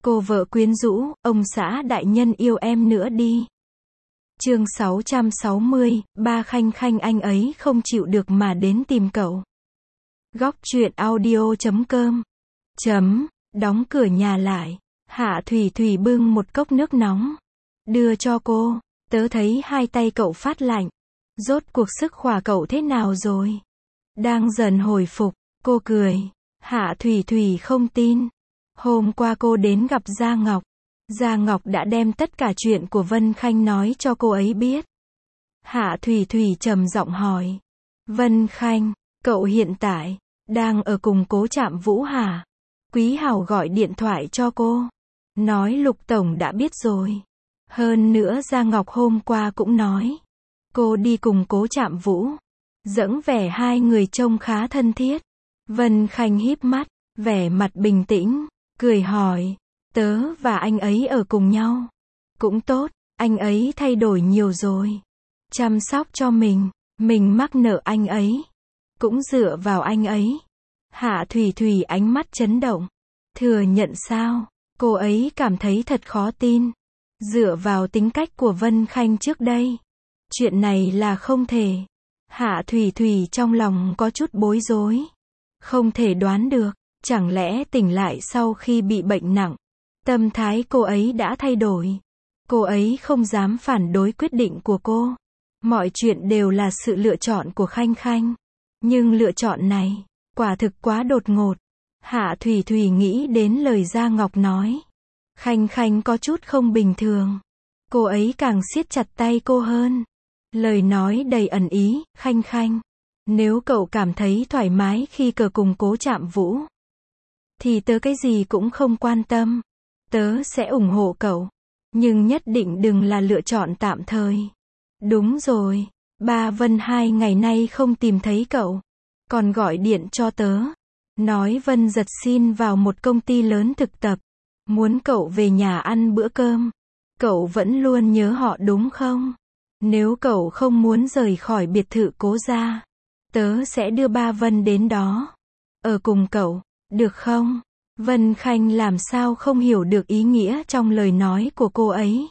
Cô vợ quyến rũ, ông xã đại nhân yêu em nữa đi. Chương 660, ba Khanh Khanh anh ấy không chịu được mà đến tìm cậu. Góc truyện audio.com. Đóng cửa nhà lại. Hạ Thủy Thủy bưng một cốc nước nóng. Đưa cho cô. Tớ thấy hai tay cậu phát lạnh. Rốt cuộc sức khỏe cậu thế nào rồi? Đang dần hồi phục. Cô cười. Hạ Thủy Thủy không tin. Hôm qua cô đến gặp Gia Ngọc. Gia Ngọc đã đem tất cả chuyện của Vân Khanh nói cho cô ấy biết. Hạ Thủy Thủy trầm giọng hỏi. Vân Khanh, cậu hiện tại đang ở cùng Cố Trạm Vũ hả? Quý Hào gọi điện thoại cho cô. Nói Lục Tổng đã biết rồi. Hơn nữa Gia Ngọc hôm qua cũng nói. Cô đi cùng Cố Trạm Vũ. Dẫng vẻ hai người trông khá thân thiết. Vân Khanh híp mắt, vẻ mặt bình tĩnh, cười hỏi. Tớ và anh ấy ở cùng nhau. Cũng tốt, anh ấy thay đổi nhiều rồi. Chăm sóc cho mình mắc nợ anh ấy. Cũng dựa vào anh ấy. Hạ Thủy Thủy ánh mắt chấn động. Thừa nhận sao? Cô ấy cảm thấy thật khó tin. Dựa vào tính cách của Vân Khanh trước đây. Chuyện này là không thể. Hạ Thủy Thủy trong lòng có chút bối rối. Không thể đoán được, chẳng lẽ tỉnh lại sau khi bị bệnh nặng. Tâm thái cô ấy đã thay đổi. Cô ấy không dám phản đối quyết định của cô. Mọi chuyện đều là sự lựa chọn của Khanh Khanh. Nhưng lựa chọn này, quả thực quá đột ngột. Hạ Thủy Thủy nghĩ đến lời Gia Ngọc nói. Khanh Khanh có chút không bình thường. Cô ấy càng siết chặt tay cô hơn. Lời nói đầy ẩn ý, Khanh Khanh. Nếu cậu cảm thấy thoải mái khi cờ cùng Cố Trạm Vũ, thì tớ cái gì cũng không quan tâm. Tớ sẽ ủng hộ cậu. Nhưng nhất định đừng là lựa chọn tạm thời. Đúng rồi. Ba Vân 2 ngày nay không tìm thấy cậu. Còn gọi điện cho tớ. Nói Vân Giật xin vào một công ty lớn thực tập. Muốn cậu về nhà ăn bữa cơm. Cậu vẫn luôn nhớ họ đúng không? Nếu cậu không muốn rời khỏi biệt thự Cố gia, tớ sẽ đưa ba Vân đến đó. Ở cùng cậu, được không? Vân Khanh làm sao không hiểu được ý nghĩa trong lời nói của cô ấy.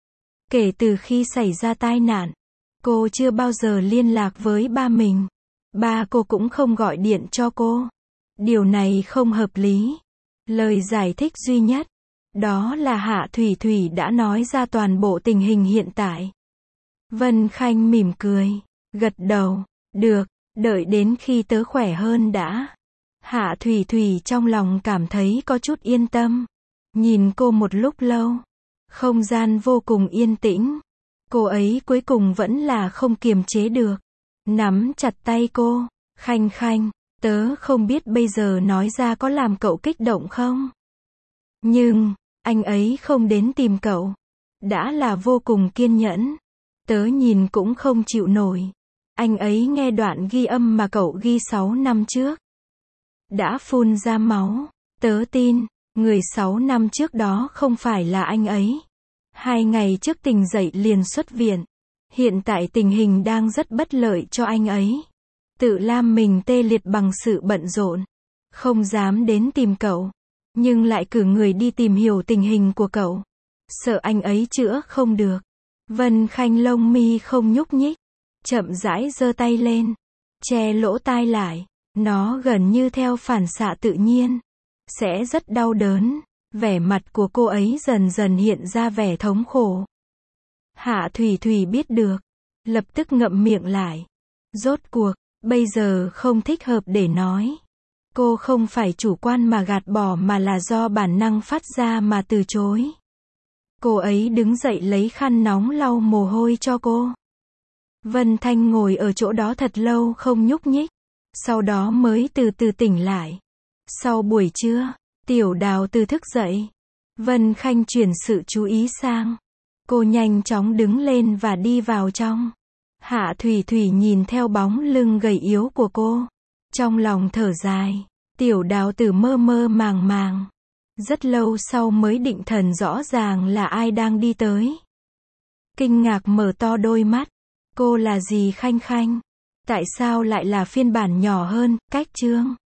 Kể từ khi xảy ra tai nạn, cô chưa bao giờ liên lạc với ba mình. Ba cô cũng không gọi điện cho cô. Điều này không hợp lý. Lời giải thích duy nhất, đó là Hạ Thủy Thủy đã nói ra toàn bộ tình hình hiện tại. Vân Khanh mỉm cười, gật đầu, được, đợi đến khi tớ khỏe hơn đã. Hạ Thủy Thủy trong lòng cảm thấy có chút yên tâm. Nhìn cô một lúc lâu. Không gian vô cùng yên tĩnh. Cô ấy cuối cùng vẫn là không kiềm chế được. Nắm chặt tay cô. Khanh Khanh, tớ không biết bây giờ nói ra có làm cậu kích động không? Nhưng, anh ấy không đến tìm cậu. Đã là vô cùng kiên nhẫn. Tớ nhìn cũng không chịu nổi. Anh ấy nghe đoạn ghi âm mà cậu ghi 6 năm trước. Đã phun ra máu. Tớ tin, người 6 năm trước đó không phải là anh ấy. 2 ngày trước tỉnh dậy liền xuất viện. Hiện tại tình hình đang rất bất lợi cho anh ấy. Tự làm mình tê liệt bằng sự bận rộn. Không dám đến tìm cậu. Nhưng lại cử người đi tìm hiểu tình hình của cậu. Sợ anh ấy chữa không được. Vân Khanh lông mi không nhúc nhích. Chậm rãi giơ tay lên. Che lỗ tai lại. Nó gần như theo phản xạ tự nhiên. Sẽ rất đau đớn. Vẻ mặt của cô ấy dần dần hiện ra vẻ thống khổ. Hạ Thủy Thủy biết được. Lập tức ngậm miệng lại. Rốt cuộc, bây giờ không thích hợp để nói. Cô không phải chủ quan mà gạt bỏ mà là do bản năng phát ra mà từ chối. Cô ấy đứng dậy lấy khăn nóng lau mồ hôi cho cô. Vân Thanh ngồi ở chỗ đó thật lâu không nhúc nhích. Sau đó mới từ từ tỉnh lại. Sau buổi trưa, Tiểu Đào từ thức dậy. Vân Khanh chuyển sự chú ý sang. Cô nhanh chóng đứng lên và đi vào trong. Hạ Thủy Thủy nhìn theo bóng lưng gầy yếu của cô. Trong lòng thở dài. Tiểu Đào từ mơ mơ màng màng. Rất lâu sau mới định thần rõ ràng là ai đang đi tới. Kinh ngạc mở to đôi mắt. Cô là gì Khanh Khanh? Tại sao lại là phiên bản nhỏ hơn, cách chương?